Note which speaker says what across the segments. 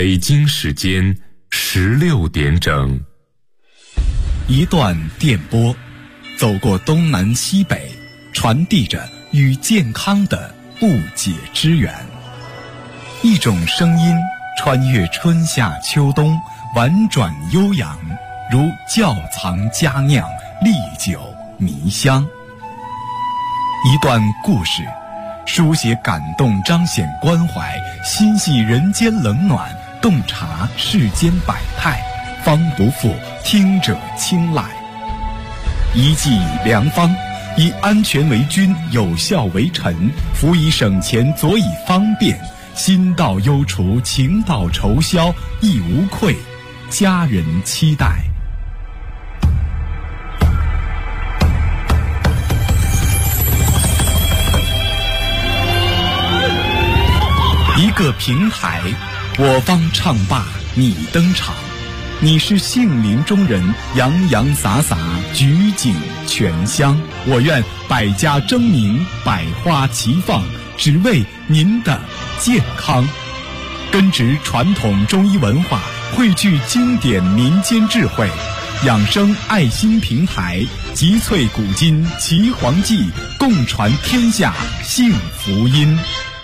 Speaker 1: 北京时间16点整。
Speaker 2: 一段电波，走过东南西北，传递着与健康的不解之缘。一种声音穿越春夏秋冬，婉转悠扬，如窖藏佳酿，历久弥香。一段故事，书写感动，彰显关怀，心系人间冷暖，洞察世间百态，方不负听者青睐。一剂良方，以安全为君，有效为臣，辅以省钱，佐以方便，心到忧除，情到愁消，亦无愧家人期待。一个平台，我方唱罢你登场，你是杏林中人，洋洋洒洒，举景全香。我愿百家争鸣，百花齐放，只为您的健康。根植传统中医文化，汇聚经典民间智慧，养生爱心平台，集萃古今奇黄记，共传天下幸福音。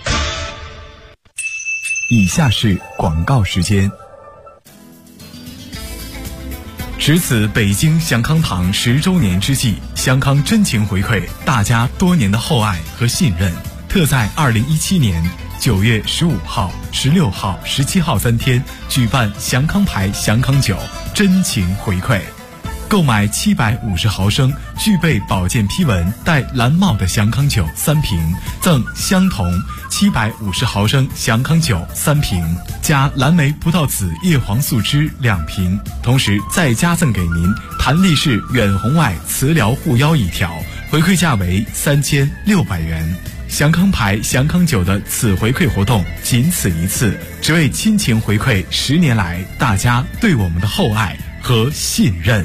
Speaker 2: 以下是广告时间。值此北京祥康堂10周年之际，祥康真情回馈大家多年的厚爱和信任，特在2017年9月15号、16号、17号3天举办祥康牌祥康酒真情回馈。购买750毫升具备保健批文带蓝帽的祥康酒3瓶，赠相同750毫升祥康酒3瓶，加蓝莓葡萄籽叶黄素汁2瓶，同时再加赠给您弹力式远红外磁疗护腰1条，回馈价为3600元。祥康牌祥康酒的此回馈活动仅此一次，只为亲情回馈10年来大家对我们的厚爱和信任。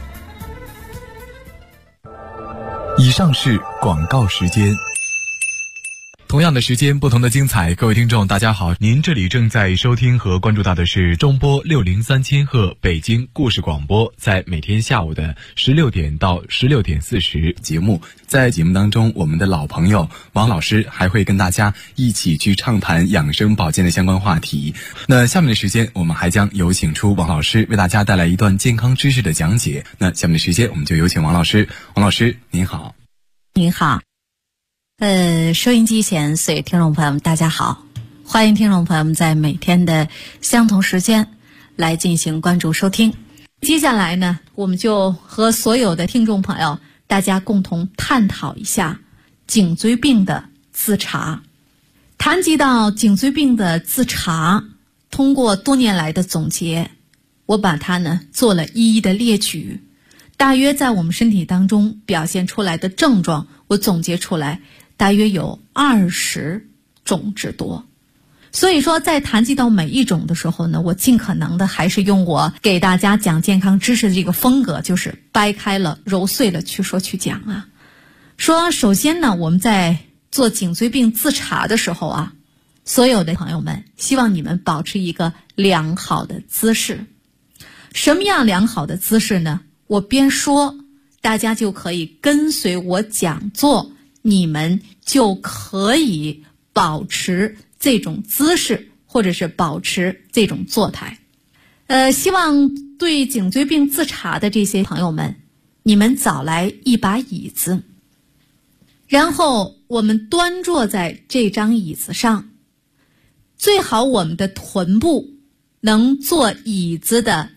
Speaker 2: 以上是广告时间。同样的时间，不同的精彩。各位听众大家好，您这里正在收听和关注到的是中波603千赫北京故事广播，在每天下午的16点到16点40节目。在节目当中，我们的老朋友王老师还会跟大家一起去畅谈养生保健的相关话题。那下面的时间，我们还将有请出王老师为大家带来一段健康知识的讲解。那下面的时间，我们就有请王老师。王老师您好。
Speaker 3: 您好。收音机前所有听众朋友们大家好，欢迎听众朋友们在每天的相同时间来进行关注收听。接下来呢，我们就和所有的听众朋友大家共同探讨一下颈椎病的自查。谈及到颈椎病的自查，通过多年来的总结，我把它呢做了一一的列举，大约在我们身体当中表现出来的症状，我总结出来大约有20种之多。所以说在谈及到每一种的时候呢，我尽可能的还是用我给大家讲健康知识的这个风格，就是掰开了揉碎了去说去讲啊。说首先呢，我们在做颈椎病自查的时候啊，所有的朋友们希望你们保持一个良好的姿势。什么样良好的姿势呢？我边说大家就可以跟随我讲座，你们就可以保持这种姿势，或者是保持这种坐态。希望对颈椎病自查的这些朋友们，你们找来一把椅子，然后我们端坐在这张椅子上，最好我们的臀部能坐椅子的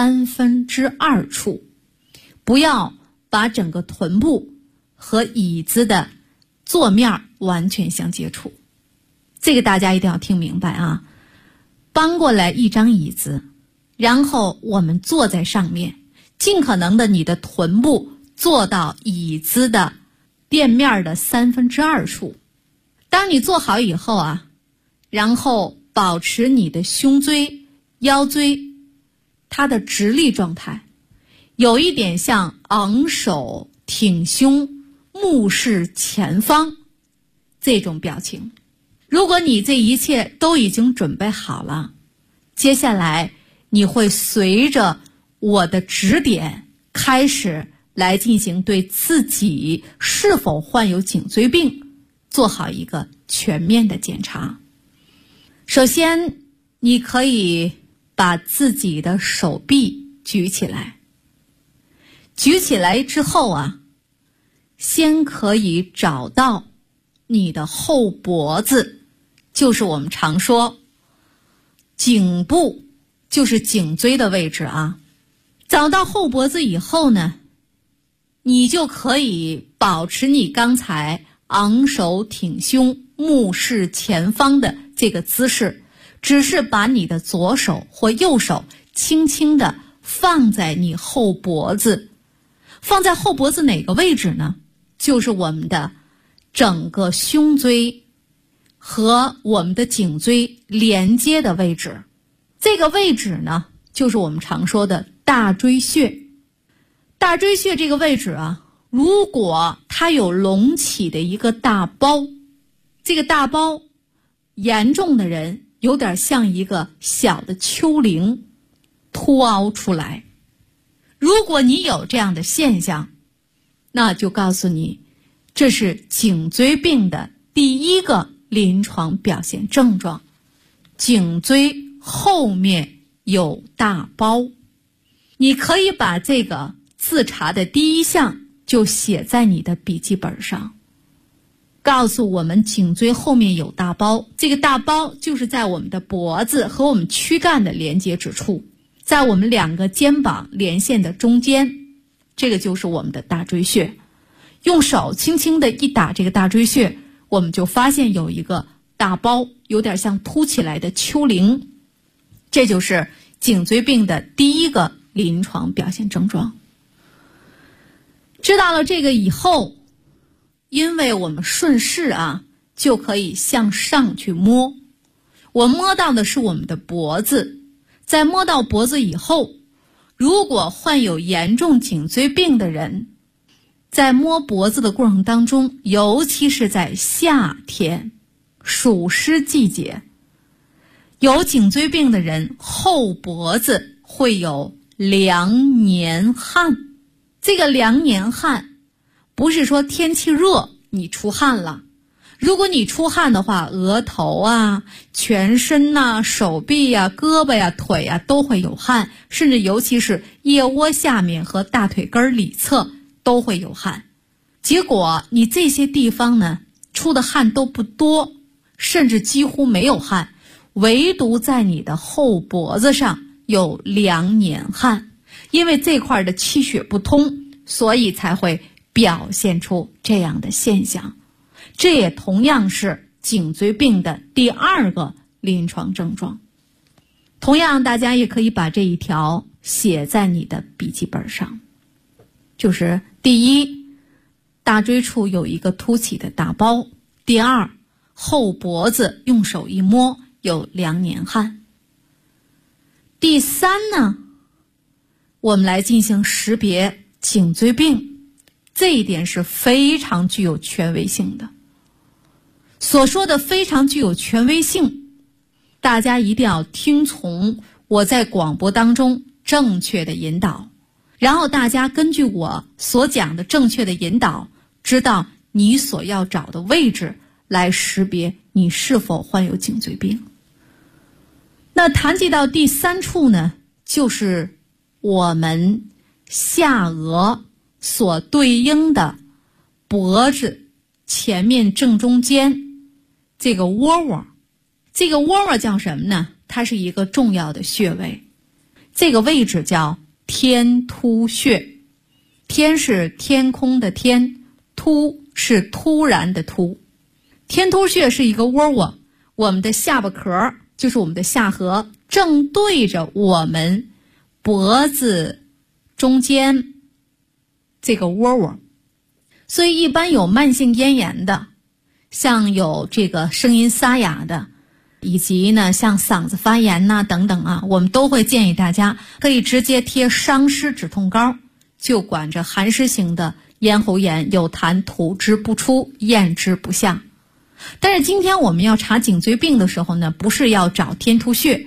Speaker 3: 2/3处，不要把整个臀部和椅子的坐面完全相接触。这个大家一定要听明白啊！搬过来一张椅子，然后我们坐在上面，尽可能的你的臀部坐到椅子的垫面的2/3处。当你坐好以后啊，然后保持你的胸椎、腰椎它的直立状态，有一点像昂首挺胸、目视前方这种表情。如果你这一切都已经准备好了， 接下来你会随着我的指点开始来进行对自己是否患有颈椎病做好一个全面的检查。首先，你可以把自己的手臂举起来，举起来之后啊，先可以找到你的后脖子，就是我们常说颈部，就是颈椎的位置啊。找到后脖子以后呢，你就可以保持你刚才昂首挺胸、目视前方的这个姿势，只是把你的左手或右手轻轻地放在你后脖子。放在后脖子哪个位置呢？就是我们的整个胸椎和我们的颈椎连接的位置。这个位置呢，就是我们常说的大椎穴。大椎穴这个位置啊，如果它有隆起的一个大包，这个大包严重的人有点像一个小的丘陵凸凹出来。如果你有这样的现象，那就告诉你，这是颈椎病的第一个临床表现症状，颈椎后面有大包。你可以把这个自查的第一项就写在你的笔记本上，告诉我们颈椎后面有大包。这个大包就是在我们的脖子和我们躯干的连接之处，在我们两个肩膀连线的中间，这个就是我们的大椎穴。用手轻轻的一打这个大椎穴，我们就发现有一个大包，有点像凸起来的丘陵。这就是颈椎病的第一个临床表现症状。知道了这个以后，因为我们顺势啊，就可以向上去摸。我摸到的是我们的脖子，在摸到脖子以后，如果患有严重颈椎病的人，在摸脖子的过程当中，尤其是在夏天暑湿季节，有颈椎病的人后脖子会有凉年汗。这个凉年汗不是说天气热你出汗了，如果你出汗的话，额头啊、全身啊、手臂啊、胳膊啊、腿啊都会有汗，甚至尤其是腋窝下面和大腿根里侧都会有汗。结果你这些地方呢，出的汗都不多，甚至几乎没有汗，唯独在你的后脖子上有凉年汗。因为这块的气血不通，所以才会表现出这样的现象。这也同样是颈椎病的第二个临床症状。同样，大家也可以把这一条写在你的笔记本上。就是第一，大椎处有一个凸起的大包；第二，后脖子用手一摸有凉年汗。第三呢，我们来进行识别颈椎病，这一点是非常具有权威性的。所说的非常具有权威性，大家一定要听从我在广播当中正确的引导，然后大家根据我所讲的正确的引导，知道你所要找的位置来识别你是否患有颈椎病。那谈及到第三处呢，就是我们下颚所对应的脖子前面正中间这个窝窝。这个窝窝叫什么呢？它是一个重要的穴位，这个位置叫天突穴。天是天空的天，突是突然的突。天突穴是一个窝窝，我们的下巴壳就是我们的下颌，正对着我们脖子中间这个窝窝。所以一般有慢性咽炎的，像有这个声音沙哑的，以及呢像嗓子发炎呐等等啊，我们都会建议大家可以直接贴伤湿止痛膏，就管着寒湿型的咽喉炎，有痰吐之不出，咽之不下。但是今天我们要查颈椎病的时候呢，不是要找天突穴，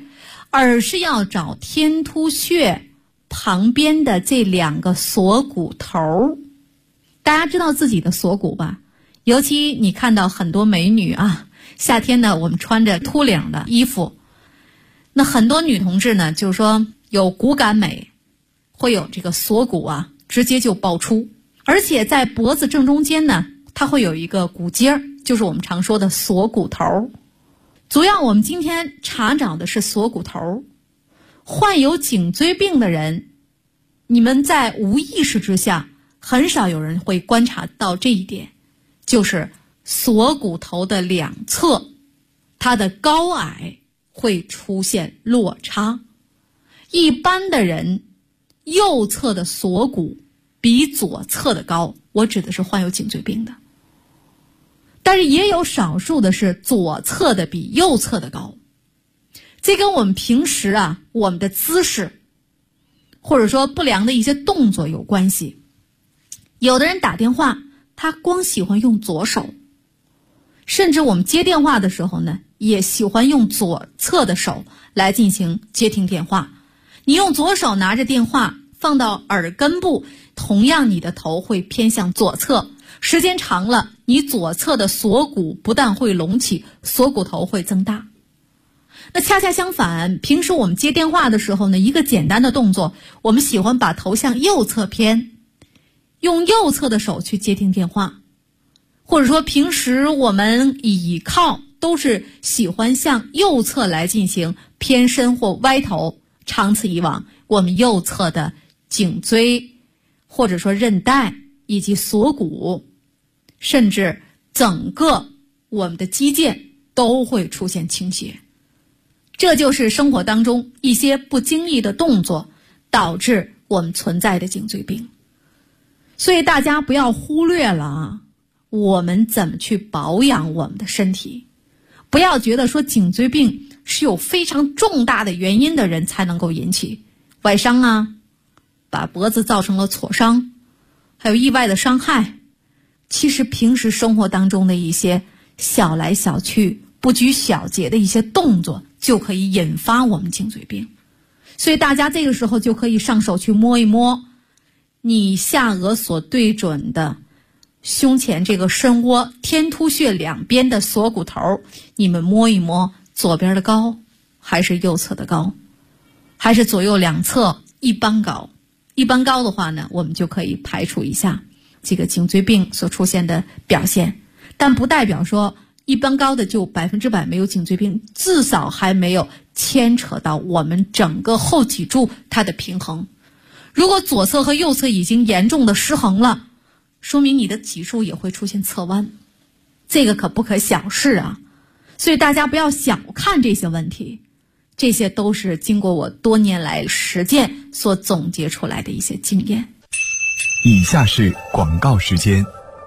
Speaker 3: 而是要找天突穴旁边的这2个锁骨头。大家知道自己的锁骨吧？尤其你看到很多美女啊，夏天呢我们穿着秃领的衣服，那很多女同志呢就是说有骨感美，会有这个锁骨啊直接就爆出，而且在脖子正中间呢，它会有一个骨尖，就是我们常说的锁骨头。主要我们今天查找的是锁骨头。患有颈椎病的人，你们在无意识之下很少有人会观察到这一点，就是锁骨头的2侧它的高矮会出现落差。一般的人右侧的锁骨比左侧的高，我指的是患有颈椎病的。但是也有少数的是左侧的比右侧的高，这跟我们平时啊我们的姿势或者说不良的一些动作有关系。有的人打电话他光喜欢用左手，甚至我们接电话的时候呢也喜欢用左侧的手来进行接听电话。你用左手拿着电话放到耳根部，同样你的头会偏向左侧，时间长了，你左侧的锁骨不但会隆起，锁骨头会增大。那恰恰相反，平时我们接电话的时候呢，一个简单的动作，我们喜欢把头向右侧偏，用右侧的手去接听电话，或者说平时我们倚靠都是喜欢向右侧来进行偏身或歪头，长此以往，我们右侧的颈椎或者说韧带以及锁骨，甚至整个我们的肌腱都会出现倾斜。这就是生活当中一些不经意的动作导致我们存在的颈椎病。所以大家不要忽略了啊，我们怎么去保养我们的身体。不要觉得说颈椎病是有非常重大的原因的人才能够引起，外伤啊，把脖子造成了挫伤，还有意外的伤害。其实平时生活当中的一些小来小去不拘小节的一些动作就可以引发我们颈椎病。所以大家这个时候就可以上手去摸一摸你下颚所对准的胸前这个深窝天突穴2边的锁骨头，你们摸一摸左边的高还是右侧的高，还是左右2侧一般高。一般高的话呢，我们就可以排除一下这个颈椎病所出现的表现。但不代表说一般高的就100%没有颈椎病，至少还没有牵扯到我们整个后脊柱它的平衡。如果左侧和右侧已经严重的失衡了，说明你的脊柱也会出现侧弯，这个可不可小视啊。所以大家不要小看这些问题，这些都是经过我多年来实践所总结出来的一些经验。
Speaker 2: 以下是广告时间。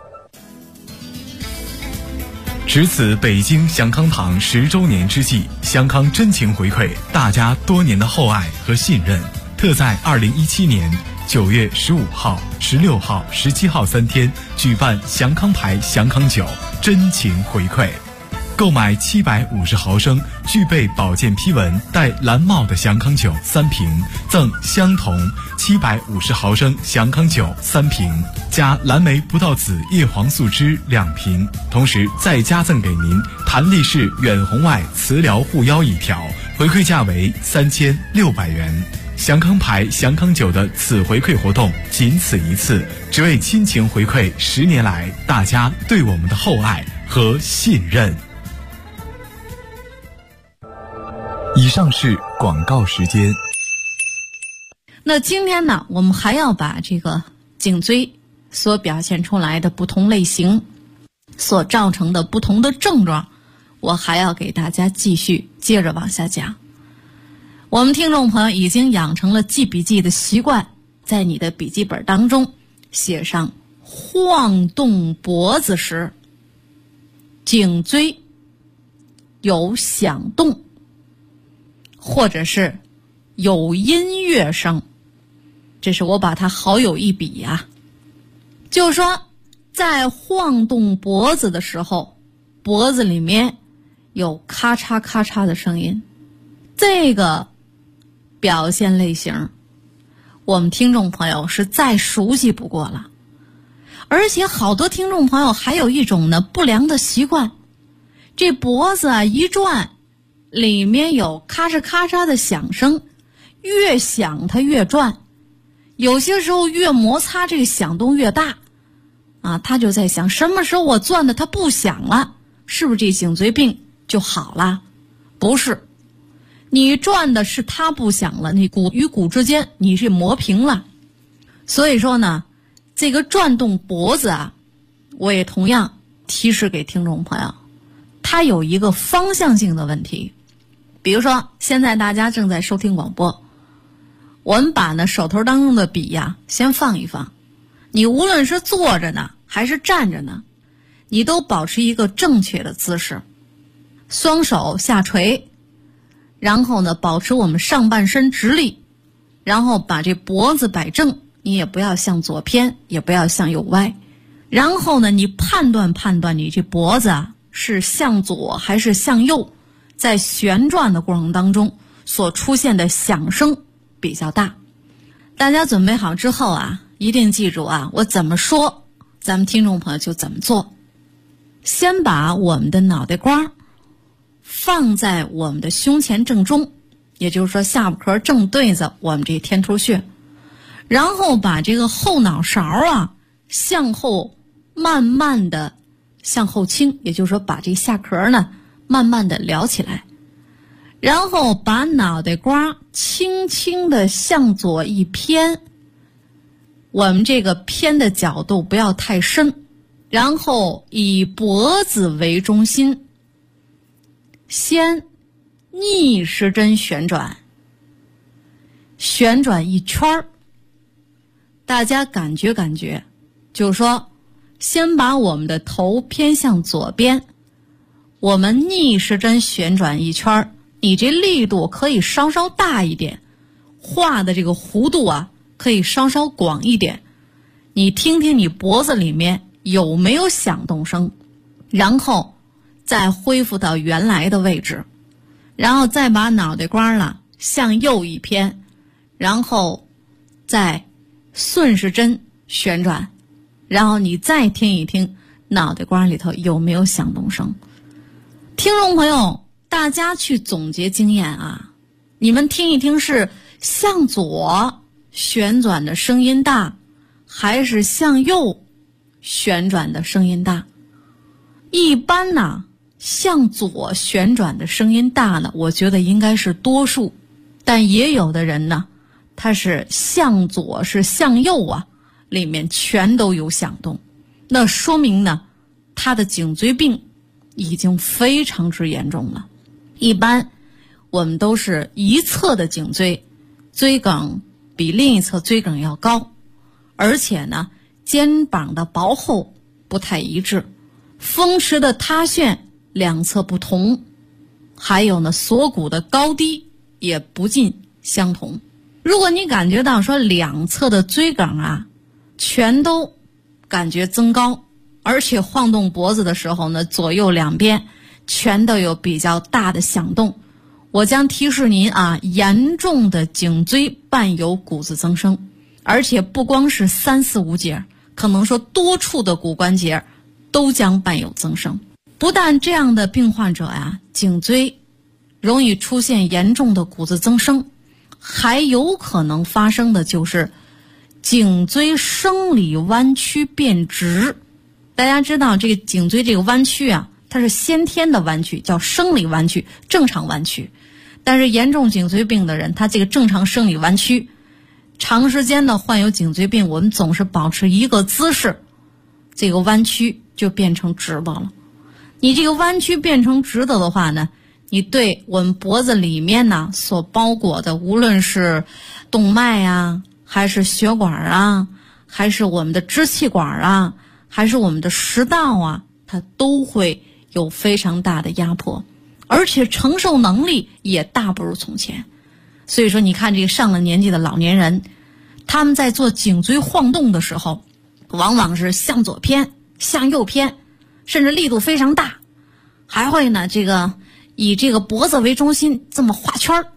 Speaker 2: 值此北京祥康堂10周年之际，祥康真情回馈大家多年的厚爱和信任，特在2017年9月15号、16号、17号3天举办祥康牌祥康酒真情回馈。购买750毫升具备保健批文带蓝帽的祥康酒3瓶，赠相同750毫升祥康酒3瓶，加蓝莓葡萄籽叶黄素汁2瓶，同时再加赠给您弹力式远红外磁疗护腰1条，回馈价为3600元。祥康牌祥康酒的此回馈活动仅此一次，只为亲情回馈10年来大家对我们的厚爱和信任。以上是广告时间。
Speaker 3: 那今天呢，我们还要把这个颈椎所表现出来的不同类型所造成的不同的症状，我还要给大家继续接着往下讲。我们听众朋友已经养成了记笔记的习惯，在你的笔记本当中写上晃动脖子时颈椎有响动，或者是有音乐声，这是我把它好有一笔啊。就是说在晃动脖子的时候，脖子里面有咔嚓咔嚓的声音，这个表现类型，我们听众朋友是再熟悉不过了。而且好多听众朋友还有一种呢不良的习惯，这脖子啊一转，里面有咔嚓咔嚓的响声，越响它越转，有些时候越摩擦这个响动越大啊，他就在想什么时候我转的它不响了，是不是这颈椎病就好了？不是，你转的是它不响了，你骨与骨之间你是磨平了。所以说呢，这个转动脖子啊，我也同样提示给听众朋友，它有一个方向性的问题。比如说现在大家正在收听广播，我们把呢手头当中的笔呀先放一放，你无论是坐着呢还是站着呢，你都保持一个正确的姿势，双手下垂，然后呢保持我们上半身直立，然后把这脖子摆正，你也不要向左偏，也不要向右歪。然后呢你判断你这脖子啊是向左还是向右，在旋转的过程当中所出现的响声比较大。大家准备好之后啊，一定记住啊，我怎么说咱们听众朋友就怎么做。先把我们的脑袋瓜放在我们的胸前正中，也就是说下巴壳正对着我们这天突穴，然后把这个后脑勺啊向后慢慢的向后倾，也就是说把这下壳呢慢慢的撩起来，然后把脑袋瓜轻轻的向左一偏，我们这个偏的角度不要太深，然后以脖子为中心，先逆时针旋转一圈，大家感觉，就是说先把我们的头偏向左边，我们逆时针旋转一圈，你这力度可以稍稍大一点，画的这个弧度啊可以稍稍广一点，你听听你脖子里面有没有响动声，然后再恢复到原来的位置，然后再把脑袋瓜呢向右一偏，然后再顺时针旋转，然后你再听一听脑袋瓜里头有没有响动声。听众朋友，大家去总结经验啊，你们听一听是向左旋转的声音大，还是向右旋转的声音大？一般呢向左旋转的声音大呢，我觉得应该是多数，但也有的人呢他是向左是向右啊，里面全都有响动，那说明呢他的颈椎病已经非常之严重了。一般我们都是一侧的颈椎椎梗比另一侧椎梗要高，而且呢肩膀的薄厚不太一致，风池的塌陷两侧不同，还有呢锁骨的高低也不尽相同。如果你感觉到说两侧的椎梗啊全都感觉增高，而且晃动脖子的时候呢左右两边全都有比较大的响动，我将提示您啊，严重的颈椎伴有骨质增生，而且不光是3、4、5节，可能说多处的骨关节都将伴有增生。不但这样的病患者呀，颈椎容易出现严重的骨质增生，还有可能发生的就是颈椎生理弯曲变直。大家知道这个颈椎这个弯曲啊，它是先天的弯曲，叫生理弯曲，正常弯曲。但是严重颈椎病的人，他这个正常生理弯曲，长时间的患有颈椎病，我们总是保持一个姿势，这个弯曲就变成直的了。你这个弯曲变成直的话呢，你对我们脖子里面呢所包裹的，无论是动脉啊，还是血管啊，还是我们的支气管啊，还是我们的食道啊，它都会有非常大的压迫，而且承受能力也大不如从前。所以说你看这个上了年纪的老年人，他们在做颈椎晃动的时候，往往是向左偏向右偏，甚至力度非常大，还会呢以这个脖子为中心这么画圈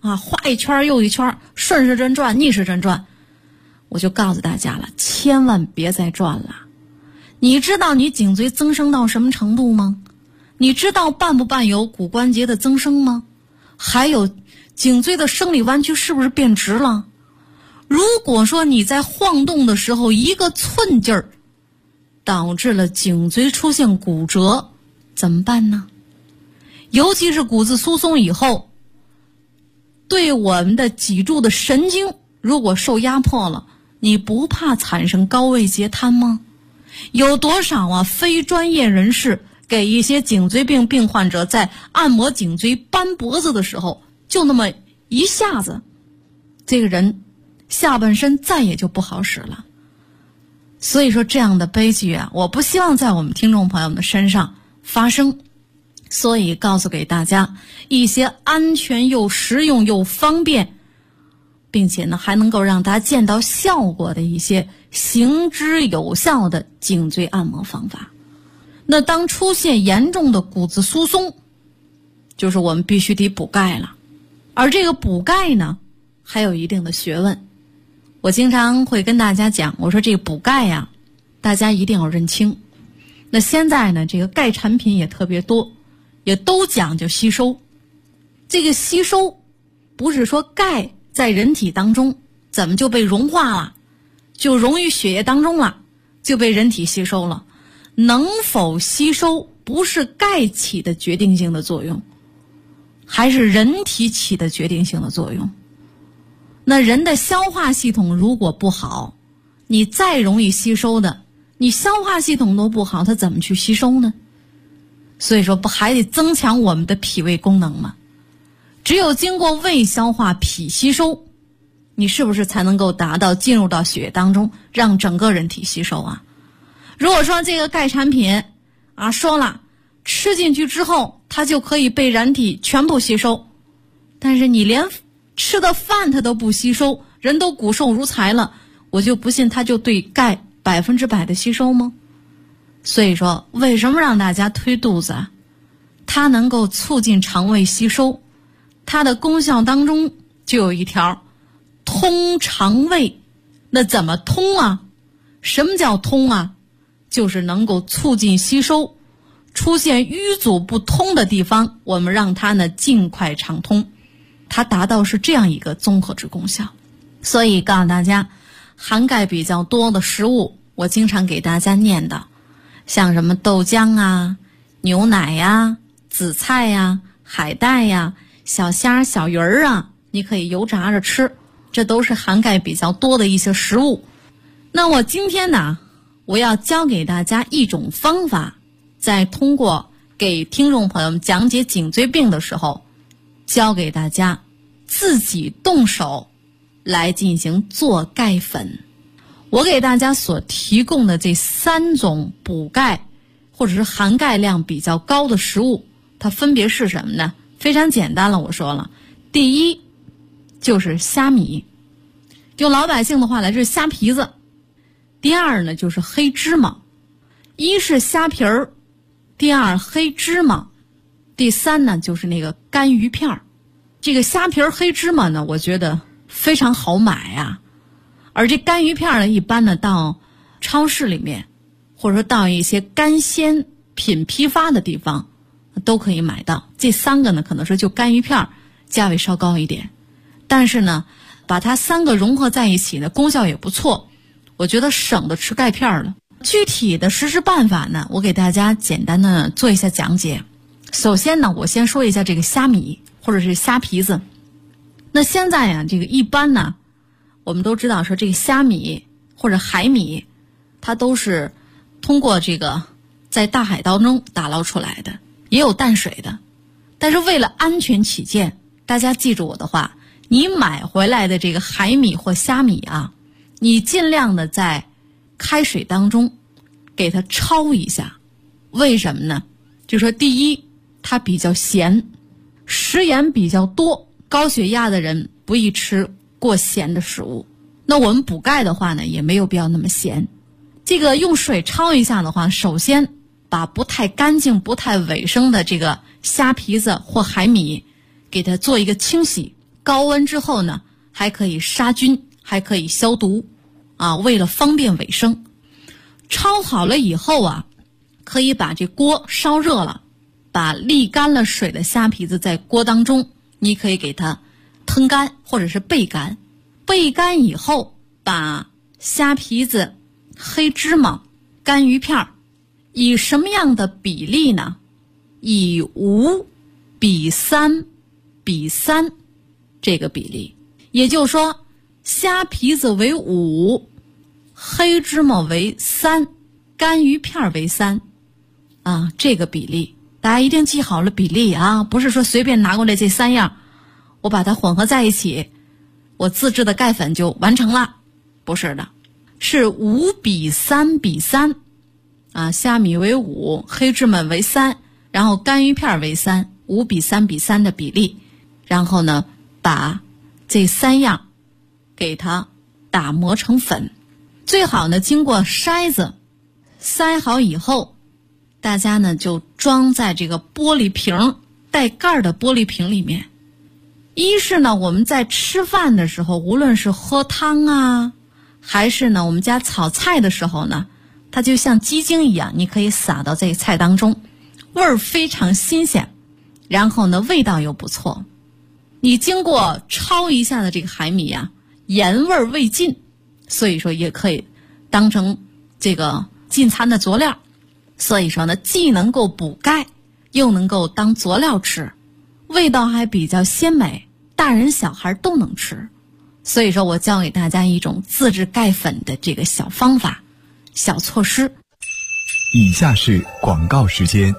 Speaker 3: 画一圈又一圈，顺时针转逆时针转。我就告诉大家了，千万别再转了。你知道你颈椎增生到什么程度吗？你知道伴不伴有骨关节的增生吗？还有颈椎的生理弯曲是不是变直了？如果说你在晃动的时候一个寸劲儿，导致了颈椎出现骨折，怎么办呢？尤其是骨质疏松以后，对我们的脊柱的神经如果受压迫了，你不怕产生高位截瘫吗？有多少非专业人士给一些颈椎病病患者在按摩颈椎扳脖子的时候，就那么一下子，这个人下半身再也就不好使了。所以说这样的悲剧我不希望在我们听众朋友们的身上发生。所以告诉给大家一些安全又实用又方便，并且呢还能够让大家见到效果的一些行之有效的颈椎按摩方法。那当出现严重的骨质疏松，就是我们必须得补钙了。而这个补钙呢还有一定的学问。我经常会跟大家讲，我说这个补钙大家一定要认清。那现在呢这个钙产品也特别多，也都讲究吸收。这个吸收不是说钙在人体当中怎么就被融化了，就溶于血液当中了，就被人体吸收了。能否吸收不是钙起的决定性的作用，还是人体起的决定性的作用。那人的消化系统如果不好，你再容易吸收的，你消化系统都不好，它怎么去吸收呢？所以说不还得增强我们的脾胃功能吗？只有经过胃消化脾吸收，你是不是才能够达到进入到血液当中，让整个人体吸收如果说这个钙产品说了吃进去之后它就可以被人体全部吸收，但是你连吃的饭它都不吸收，人都骨瘦如柴了，我就不信它就对钙100%的吸收吗？所以说为什么让大家推肚子它能够促进肠胃吸收，它的功效当中就有一条通肠胃。那怎么通什么叫通就是能够促进吸收，出现淤阻不通的地方，我们让它呢尽快畅通，它达到是这样一个综合之功效。所以告诉大家，含钙比较多的食物，我经常给大家念叨，像什么豆浆牛奶紫菜海带小虾小鱼儿你可以油炸着吃，这都是含钙比较多的一些食物。那我今天呢，我要教给大家一种方法，在通过给听众朋友们讲解颈椎病的时候，教给大家自己动手来进行做钙粉。我给大家所提供的这3种补钙或者是含钙量比较高的食物，它分别是什么呢？非常简单了，我说了，第一就是虾米，用老百姓的话来是虾皮子。第二呢就是黑芝麻，一是虾皮儿，第二黑芝麻，第三呢就是那个干鱼片。这个虾皮儿黑芝麻呢我觉得非常好买而这干鱼片呢一般呢到超市里面或者说到一些干鲜品批发的地方都可以买到。这3个呢可能说就干鱼片价位稍高一点，但是呢把它3个融合在一起呢功效也不错，我觉得省得吃钙片了。具体的实施办法呢，我给大家简单的做一下讲解。首先呢，我先说一下这个虾米或者是虾皮子。那现在这个一般呢，我们都知道说这个虾米或者海米，它都是通过这个在大海当中打捞出来的，也有淡水的。但是为了安全起见，大家记住我的话，你买回来的这个海米或虾米你尽量的在开水当中给它焯一下。为什么呢？就说第一，它比较咸，食盐比较多，高血压的人不宜吃过咸的食物。那我们补钙的话呢，也没有必要那么咸。这个用水焯一下的话，首先把不太干净不太卫生的这个虾皮子或海米给它做一个清洗， 高温之后呢，还可以杀菌，还可以消毒为了方便卫生。焯好了以后可以把这锅烧热了，把沥干了水的虾皮子在锅当中，你可以给它腾干或者是焙干。焙干以后，把虾皮子、黑芝麻、干鱼片以什么样的比例呢？以5:3:3这个比例，也就是说虾皮子为5，黑芝麻为3，干鱼片为3这个比例大家一定记好了比例不是说随便拿过来这3样我把它混合在一起，我自制的钙粉就完成了，不是的，是5:3:3虾米为5，黑芝麻为3，然后干鱼片为3，5:3:3的比例，然后呢把这3样给它打磨成粉，最好呢经过筛子筛好以后，大家呢就装在这个玻璃瓶带盖的玻璃瓶里面。一是呢我们在吃饭的时候，无论是喝汤还是呢我们家炒菜的时候呢，它就像鸡精一样，你可以撒到这个菜当中，味儿非常新鲜，然后呢味道又不错。你经过焯一下的这个海米盐味未尽，所以说也可以当成这个进餐的佐料。所以说呢，既能够补钙，又能够当佐料吃，味道还比较鲜美，大人小孩都能吃。所以说我教给大家一种自制钙粉的这个小方法、小措施。
Speaker 2: 以下是广告时间。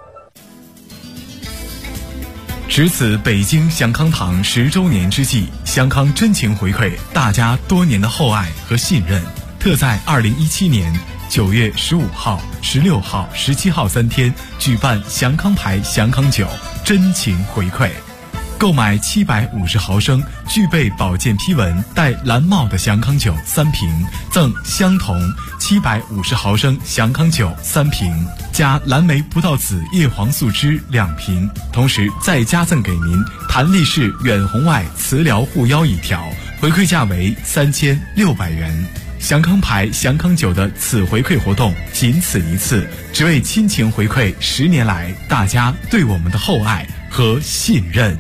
Speaker 2: 值此北京祥康堂10周年之际，祥康真情回馈大家多年的厚爱和信任，特在2017年9月15号、16号、17号3天举办祥康牌祥康酒真情回馈。购买750毫升具备保健批文带蓝帽的祥康酒3瓶，赠相同750毫升祥康酒3瓶，加蓝莓葡萄籽叶黄素汁2瓶，同时再加赠给您弹力式远红外磁疗护腰1条，回馈价为3600元。祥康牌祥康酒的此回馈活动仅此一次，只为亲情回馈10年来大家对我们的厚爱和信任。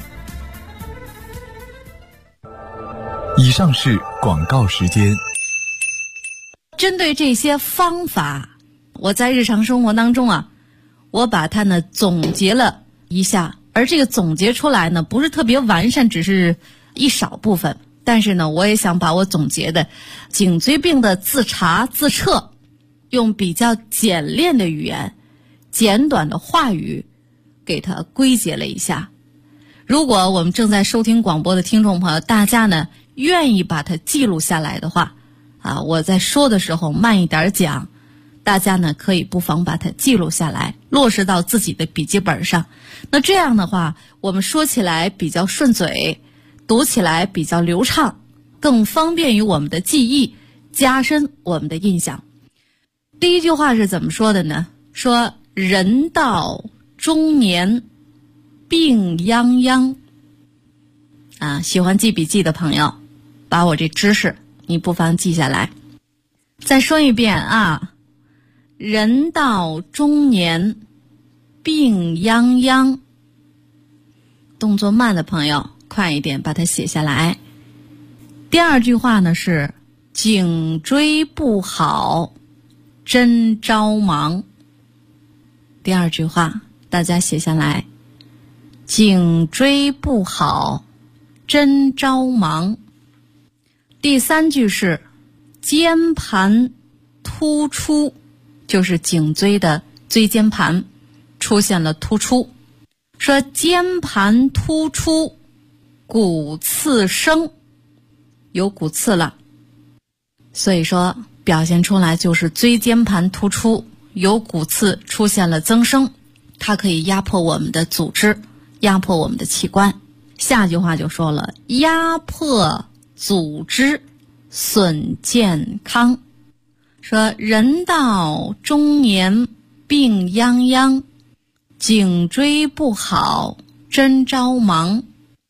Speaker 2: 以上是广告时间。
Speaker 3: 针对这些方法，我在日常生活当中我把它呢总结了一下，而这个总结出来呢不是特别完善，只是一少部分，但是呢我也想把我总结的颈椎病的自查自测，用比较简练的语言、简短的话语给它归结了一下。如果我们正在收听广播的听众朋友，大家呢愿意把它记录下来的话我在说的时候慢一点讲，大家呢可以不妨把它记录下来，落实到自己的笔记本上。那这样的话，我们说起来比较顺嘴，读起来比较流畅，更方便于我们的记忆，加深我们的印象。第一句话是怎么说的呢？说人到中年病殃殃喜欢记笔记的朋友，把我这知识你不妨记下来。再说一遍人到中年病殃殃，动作慢的朋友快一点把它写下来。第二句话呢是颈椎不好真着忙。第二句话大家写下来，颈椎不好真着忙。第三句是肩盘突出，就是颈椎的椎间盘出现了突出，说肩盘突出骨刺生，有骨刺了，所以说表现出来就是椎间盘突出有骨刺出现了增生，它可以压迫我们的组织，压迫我们的器官。下句话就说了，压迫组织损健康，说人到中年病殃殃，颈椎不好真着忙。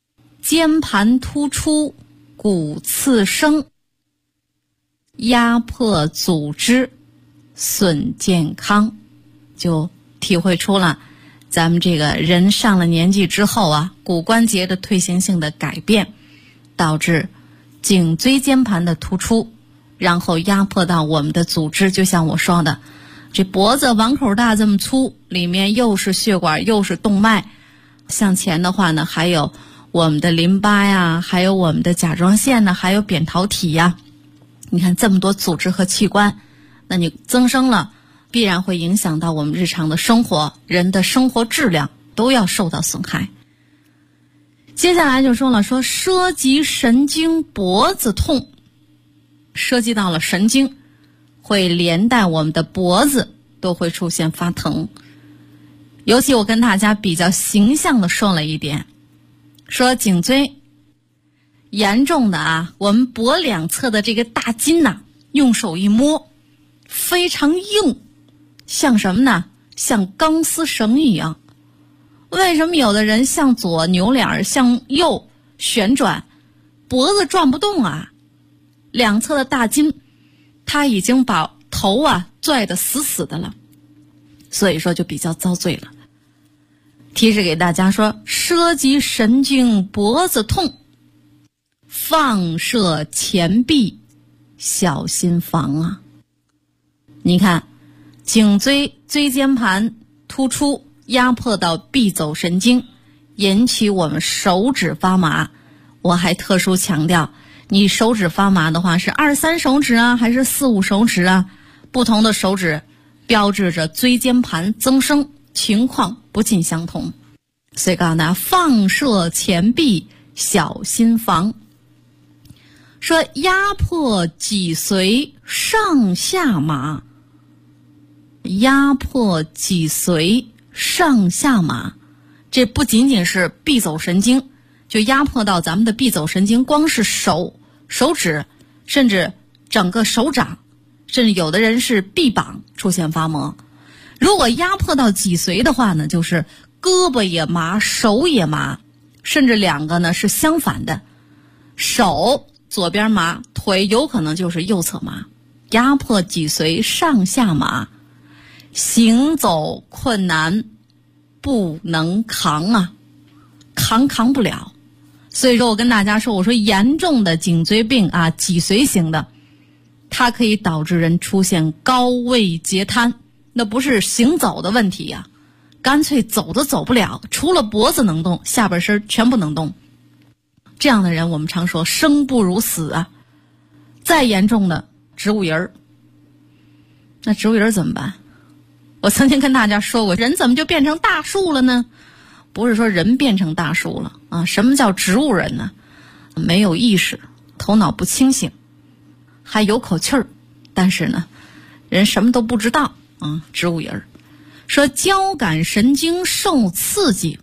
Speaker 3: 肩盘突出，骨刺生，压迫组织，损健康。就体会出了咱们这个人上了年纪之后啊，骨关节的退行性的改变，导致颈椎间盘的突出，然后压迫到我们的组织。就像我说的，这脖子碗口大这么粗，里面又是血管又是动脉，向前的话呢，还有我们的淋巴呀，还有我们的甲状腺呢，还有扁桃体呀。你看这么多组织和器官，那你增生了，必然会影响到我们日常的生活，人的生活质量都要受到损害。接下来就说了，说涉及神经脖子痛，涉及到了神经，会连带我们的脖子都会出现发疼。尤其我跟大家比较形象的说了一点，说颈椎严重的啊，我们脖两侧的这个大筋呐，用手一摸非常硬，像什么呢？像钢丝绳一样。为什么有的人向左扭脸，向右旋转，脖子转不动啊？两侧的大筋它已经把头啊拽得死死的了，所以说就比较遭罪了。提示给大家说，涉及神经脖子痛，放射前臂，小心防啊。你看颈椎椎间盘突出，压迫到臂走神经，引起我们手指发麻。我还特殊强调，你手指发麻的话是2、3手指啊，还是4、5手指啊？不同的手指标志着椎间盘增生情况不尽相同，所以告诉大家，放射前臂，小心防。说压迫脊髓上下麻，压迫脊髓上下麻，这不仅仅是臂走神经，就压迫到咱们的臂走神经，光是手指，甚至整个手掌，甚至有的人是臂膀出现发麻。如果压迫到脊髓的话呢，就是胳膊也麻，手也麻，甚至两个呢是相反的，手左边麻，腿有可能就是右侧麻。压迫脊髓上下麻，行走困难，不能扛啊，扛不了。所以说我跟大家说，我说严重的颈椎病啊，脊髓型的，它可以导致人出现高位截瘫，那不是行走的问题呀，干脆走都走不了，除了脖子能动，下半身全不能动。这样的人我们常说生不如死啊。再严重的植物人，那植物人怎么办？我曾经跟大家说过，人怎么就变成大树了呢？不是说人变成大树了啊，什么叫植物人呢？没有意识，头脑不清醒，还有口气儿，但是呢人什么都不知道啊，植物人。说交感神经受刺激，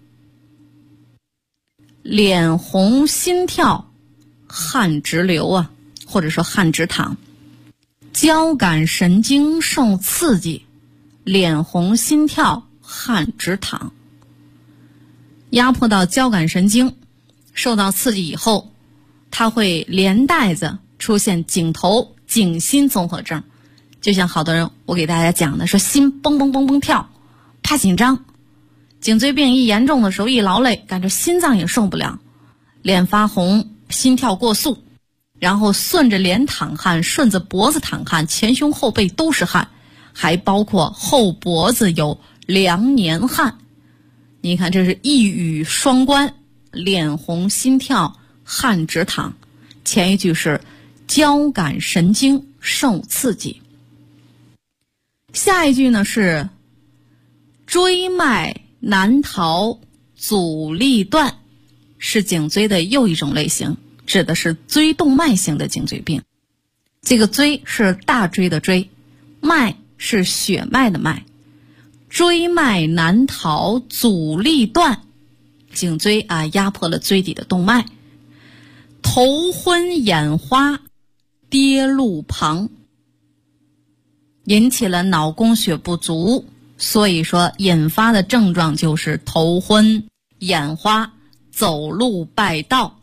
Speaker 3: 脸红心跳，汗直流啊，或者说汗直淌。交感神经受刺激，脸红心跳，汗直淌。压迫到交感神经，受到刺激以后，它会连带着出现颈头颈心综合症。就像好多人我给大家讲的，说心蹦蹦蹦蹦跳，怕紧张。颈椎病一严重的时候，一劳累，感觉心脏也受不了，脸发红，心跳过速，然后顺着脸淌汗，顺着脖子淌汗，前胸后背都是汗，还包括后脖子有2年汗。你看这是一语双关，脸红心跳，汗直淌。前一句是交感神经受刺激，下一句呢是椎脉难逃阻力断，是颈椎的又一种类型，指的是椎动脉型的颈椎病。这个椎是大椎的椎，脉是血脉的脉，椎脉难逃阻力断，颈椎啊压迫了椎底的动脉。头昏眼花，跌路旁，引起了脑供血不足，所以说引发的症状就是头昏眼花，走路败道。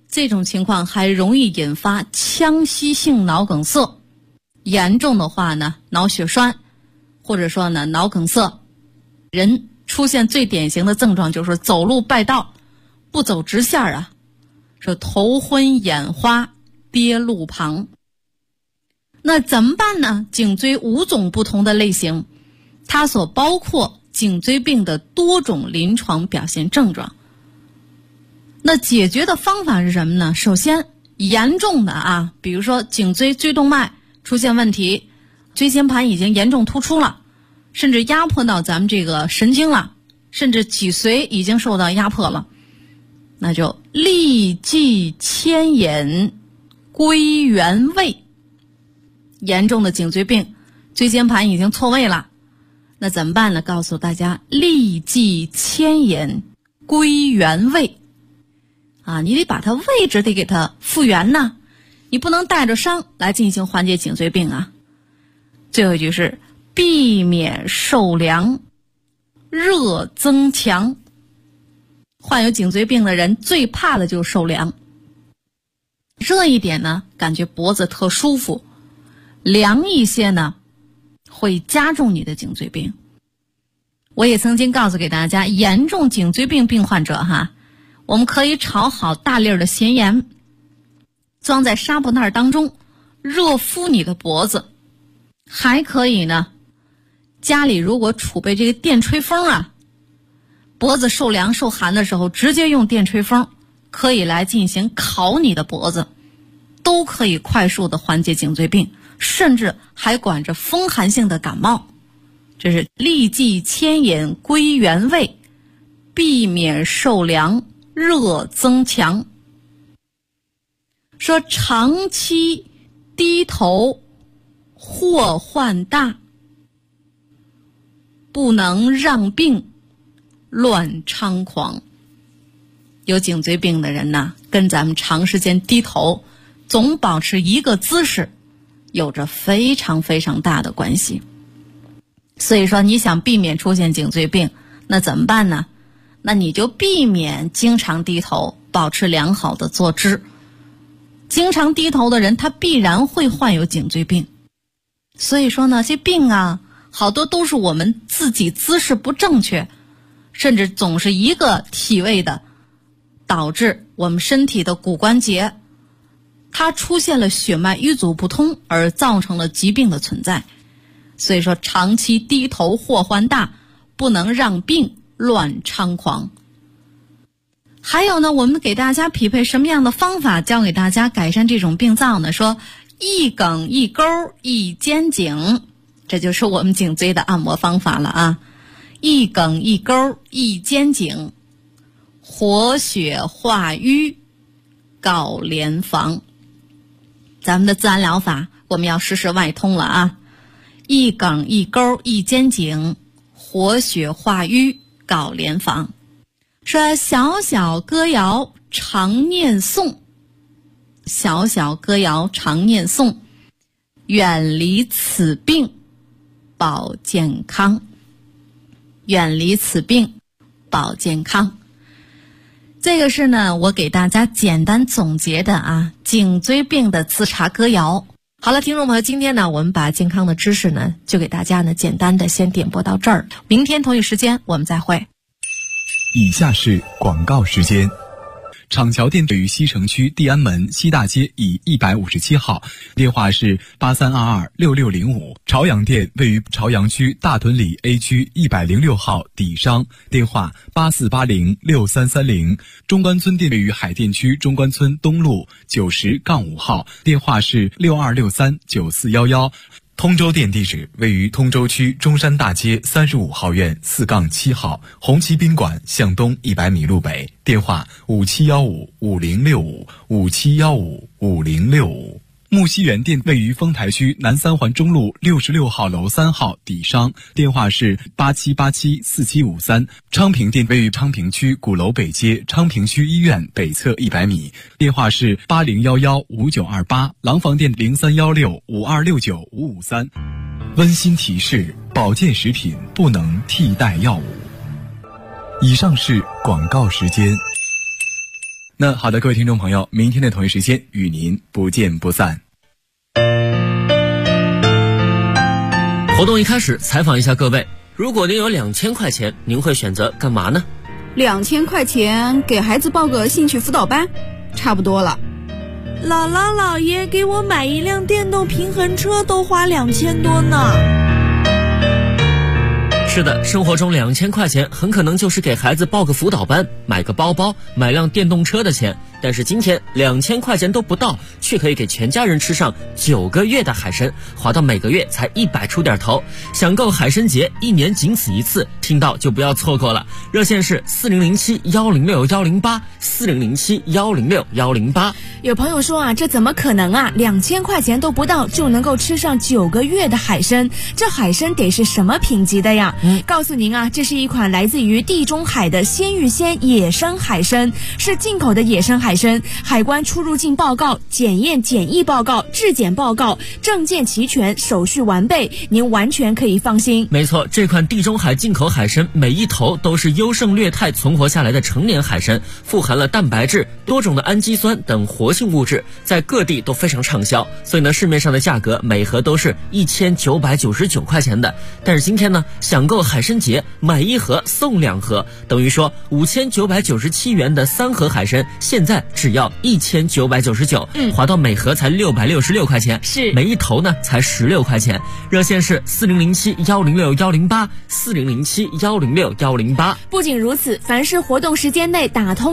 Speaker 3: 这种情况还容易引发腔隙性脑梗塞，严重的话呢，脑血栓，或者说呢脑梗塞。人出现最典型的症状就是走路败道，不走直线啊，说头昏眼花，跌路旁。那怎么办呢？颈椎5种不同的类型，它所包括颈椎病的多种临床表现症状。那解决的方法是什么呢？首先，严重的比如说颈椎椎动脉出现问题，椎间盘已经严重突出了，甚至压迫到咱们这个神经了，甚至脊髓已经受到压迫了，那就立即牵引归原位。严重的颈椎病，椎间盘已经错位了，那怎么办呢？告诉大家，立即牵引归原位你得把它位置得给它复原呢，你不能带着伤来进行缓解颈椎病啊。最后一句是避免受凉，热增强。患有颈椎病的人最怕的就是受凉，热一点呢，感觉脖子特舒服，凉一些呢，会加重你的颈椎病。我也曾经告诉给大家，严重颈椎病病患者我们可以炒好大粒的咸盐，装在纱布袋当中，热敷你的脖子。还可以呢，家里如果储备这个电吹风脖子受凉受寒的时候，直接用电吹风，可以来进行烤你的脖子，都可以快速的缓解颈椎病，甚至还管着风寒性的感冒。这是立即牵引归原位，避免受凉，热增强。说长期低头祸患大，不能让病乱猖狂。有颈椎病的人跟咱们长时间低头，总保持一个姿势，有着非常非常大的关系。所以说，你想避免出现颈椎病，那怎么办呢？那你就避免经常低头，保持良好的坐姿。经常低头的人，他必然会患有颈椎病。所以说呢，这病好多都是我们自己姿势不正确，甚至总是一个体位的，导致我们身体的骨关节它出现了血脉瘀阻不通，而造成了疾病的存在。所以说，长期低头祸患大，不能让病乱猖狂。还有呢，我们给大家匹配什么样的方法教给大家改善这种病灶呢？说一梗一勾一肩颈，这就是我们颈椎的按摩方法了一梗一勾一肩颈，活血化瘀，搞联防。咱们的自然疗法我们要实时外通了一梗一勾一肩颈，活血化瘀，搞联防。说小小歌谣常念诵，小小歌谣常念诵，远离此病保健康，远离此病保健康。这个是呢，我给大家简单总结的颈椎病的自查歌谣。好了，听众朋友，今天呢，我们把健康的知识呢，就给大家呢简单的先点播到这儿。明天同一时间我们再会。
Speaker 2: 以下是广告时间。厂桥店位于西城区地安门西大街以157号，电话是83226605。朝阳店位于朝阳区大屯里 A 区106号底商，电话84806330。中关村店位于海淀区中关村东路90-5号，电话是62639411。通州店地址位于通州区中山大街35号院4-7号，红旗宾馆向东100米路北，电话57155065，57155065。木樨园店位于丰台区南三环中路66号楼3号底商，电话是87874753。昌平店位于昌平区鼓楼北街昌平区医院北侧100米，电话是80115928。廊坊店031652695553。温馨提示：保健食品不能替代药物。以上是广告时间。 那好的，各位听众朋友，明天的同一时间与您不见不散。
Speaker 4: 活动一开始，采访一下各位，如果您有2000块钱，您会选择干嘛呢
Speaker 5: ？2000块钱给孩子报个兴趣辅导班，差不多了。
Speaker 6: 姥姥姥爷给我买一辆电动平衡车都花2000多呢。
Speaker 4: 是的，生活中2000块钱很可能就是给孩子报个辅导班、买个包包、买辆电动车的钱。但是今天2000块钱都不到，却可以给全家人吃上9个月的海参，划到每个月才100出点头。想购海参节，1年仅此一次，听到就不要错过了。热线是4007-106-108，4007-106-108。
Speaker 6: 有朋友说啊，这怎么可能啊？2000块钱都不到就能够吃上9个月的海参，这海参得是什么品级的呀？告诉您啊，这是一款来自于地中海的鲜芋仙野生海参，是进口的野生海参，海关出入境报告、检验检疫报告、质检报告，证件齐全，手续完备，您完全可以放心。
Speaker 4: 没错，这款地中海进口海参每一头都是优胜劣汰存活下来的成年海参，富含了蛋白质、多种的氨基酸等活性物质，在各地都非常畅销，所以呢，市面上的价格每盒都是1999块钱的。但是今天呢，想购海参节，买1盒送2盒，等于说5997元的3盒海参，现在只要1999，划到每盒才666块钱，
Speaker 6: 是
Speaker 4: 每一头呢才16块钱。热线是4007-106-108，4007-106-108。
Speaker 6: 不仅如此，凡是活动时间内打通